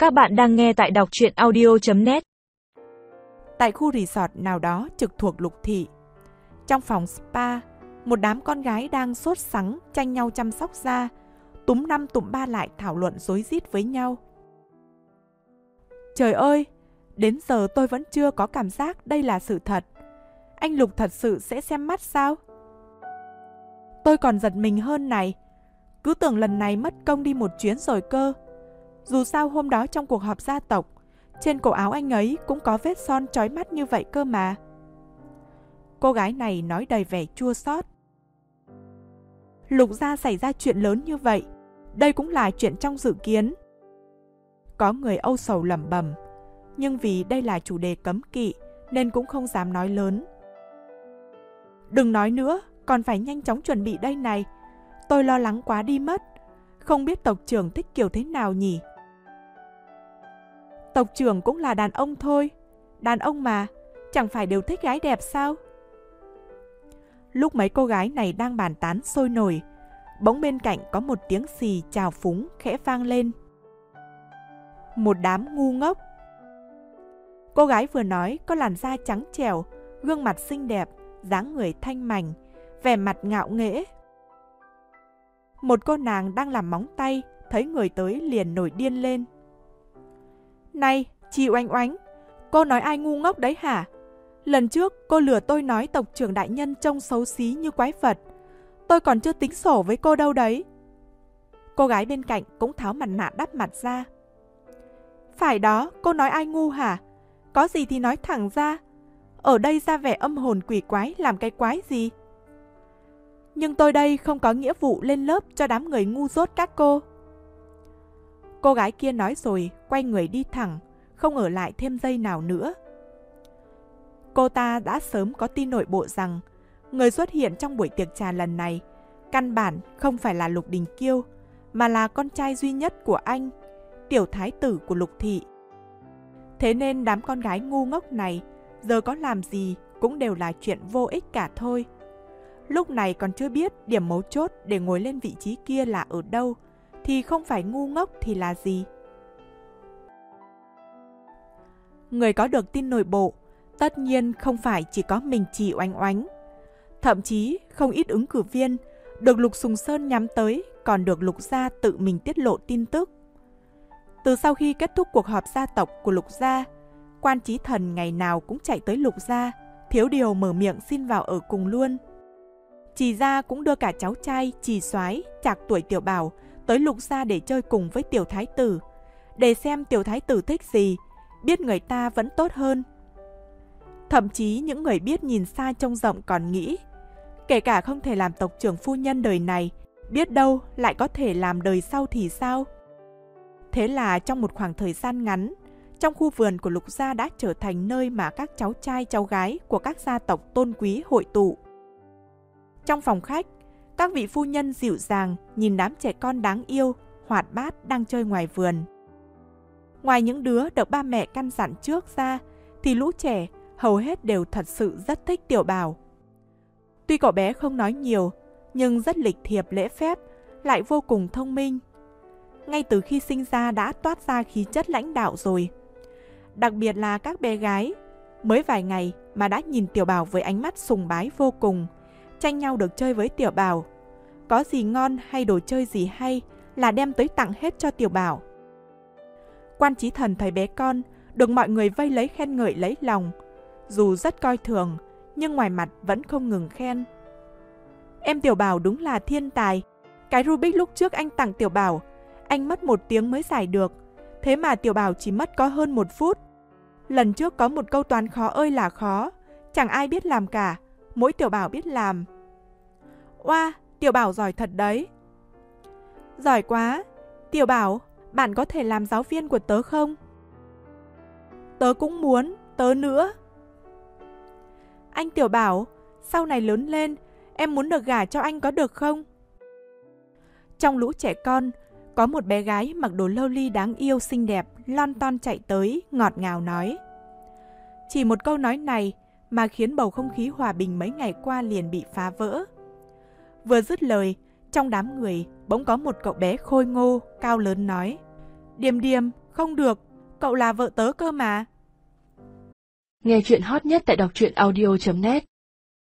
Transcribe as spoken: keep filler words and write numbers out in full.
Các bạn đang nghe tại đọc truyện audio chấm net. Tại khu resort nào đó trực thuộc Lục Thị, trong phòng spa, một đám con gái đang sốt sắng tranh nhau chăm sóc da, túm năm tụm ba lại thảo luận rối rít với nhau. Trời ơi, đến giờ tôi vẫn chưa có cảm giác đây là sự thật. Anh Lục thật sự sẽ xem mắt sao? Tôi còn giật mình hơn này, cứ tưởng lần này mất công đi một chuyến rồi cơ. Dù sao hôm đó trong cuộc họp gia tộc, trên cổ áo anh ấy cũng có vết son chói mắt như vậy cơ mà. Cô gái này nói đầy vẻ chua xót. Lục gia xảy ra chuyện lớn như vậy, đây cũng là chuyện trong dự kiến. Có người âu sầu lẩm bẩm, nhưng vì đây là chủ đề cấm kỵ nên cũng không dám nói lớn. Đừng nói nữa, còn phải nhanh chóng chuẩn bị đây này. Tôi lo lắng quá đi mất. Không biết tộc trưởng thích kiểu thế nào nhỉ? Tộc trưởng cũng là đàn ông thôi. Đàn ông mà, chẳng phải đều thích gái đẹp sao? Lúc mấy cô gái này đang bàn tán sôi nổi, bỗng bên cạnh có một tiếng xì chào phúng khẽ vang lên. Một đám ngu ngốc. Cô gái vừa nói có làn da trắng trẻo, gương mặt xinh đẹp, dáng người thanh mảnh, vẻ mặt ngạo nghễ. Một cô nàng đang làm móng tay, thấy người tới liền nổi điên lên. Này, chị Oanh Oánh, cô nói ai ngu ngốc đấy hả? Lần trước cô lừa tôi nói tộc trưởng đại nhân trông xấu xí như quái vật. Tôi còn chưa tính sổ với cô đâu đấy. Cô gái bên cạnh cũng tháo mặt nạ đắp mặt ra. Phải đó, cô nói ai ngu hả? Có gì thì nói thẳng ra. Ở đây ra vẻ âm hồn quỷ quái làm cái quái gì? Nhưng tôi đây không có nghĩa vụ lên lớp cho đám người ngu dốt các cô. Cô gái kia nói rồi, quay người đi thẳng, không ở lại thêm giây nào nữa. Cô ta đã sớm có tin nội bộ rằng người xuất hiện trong buổi tiệc trà lần này căn bản không phải là Lục Đình Kiêu, mà là con trai duy nhất của anh, tiểu thái tử của Lục Thị. Thế nên đám con gái ngu ngốc này giờ có làm gì cũng đều là chuyện vô ích cả thôi. Lúc này còn chưa biết điểm mấu chốt để ngồi lên vị trí kia là ở đâu, thì không phải ngu ngốc thì là gì. Người có được tin nội bộ tất nhiên không phải chỉ có mình chị Oanh Oánh. Thậm chí không ít ứng cử viên được Lục Sùng Sơn nhắm tới còn được Lục gia tự mình tiết lộ tin tức. Từ sau khi kết thúc cuộc họp gia tộc của Lục gia, Quan Chí Thần ngày nào cũng chạy tới Lục gia, thiếu điều mở miệng xin vào ở cùng luôn. Trì gia cũng đưa cả cháu trai Trì Soái trạc tuổi Tiểu Bảo tới Lục gia để chơi cùng với tiểu thái tử, để xem tiểu thái tử thích gì, biết người ta vẫn tốt hơn. Thậm chí những người biết nhìn xa trông rộng còn nghĩ, kể cả không thể làm tộc trưởng phu nhân đời này, biết đâu lại có thể làm đời sau thì sao? Thế là trong một khoảng thời gian ngắn, trong khu vườn của Lục gia đã trở thành nơi mà các cháu trai cháu gái của các gia tộc tôn quý hội tụ. Trong phòng khách, các vị phu nhân dịu dàng nhìn đám trẻ con đáng yêu, hoạt bát đang chơi ngoài vườn. Ngoài những đứa được ba mẹ căn dặn trước ra, thì lũ trẻ hầu hết đều thật sự rất thích Tiểu Bảo. Tuy cậu bé không nói nhiều, nhưng rất lịch thiệp lễ phép, lại vô cùng thông minh. Ngay từ khi sinh ra đã toát ra khí chất lãnh đạo rồi. Đặc biệt là các bé gái, mới vài ngày mà đã nhìn Tiểu Bảo với ánh mắt sùng bái vô cùng, tranh nhau được chơi với Tiểu Bảo. Có gì ngon hay đồ chơi gì hay là đem tới tặng hết cho Tiểu Bảo. Quan Chí Thần thấy bé con được mọi người vây lấy khen ngợi lấy lòng, dù rất coi thường nhưng ngoài mặt vẫn không ngừng khen. Em Tiểu Bảo đúng là thiên tài. Cái Rubik lúc trước anh tặng Tiểu Bảo, anh mất một tiếng mới giải được, thế mà Tiểu Bảo chỉ mất có hơn một phút. Lần trước có một câu toán khó ơi là khó, chẳng ai biết làm cả, mỗi Tiểu Bảo biết làm. Oa, Tiểu Bảo giỏi thật đấy. Giỏi quá. Tiểu Bảo, bạn có thể làm giáo viên của tớ không? Tớ cũng muốn, tớ nữa. Anh Tiểu Bảo, sau này lớn lên, em muốn được gả cho anh có được không? Trong lũ trẻ con, có một bé gái mặc đồ loli đáng yêu xinh đẹp, lon ton chạy tới, ngọt ngào nói. Chỉ một câu nói này mà khiến bầu không khí hòa bình mấy ngày qua liền bị phá vỡ. Vừa dứt lời, trong đám người bỗng có một cậu bé khôi ngô, cao lớn nói. Điềm Điềm, Không được, cậu là vợ tớ cơ mà. Nghe chuyện hot nhất tại đọc truyện audio chấm net.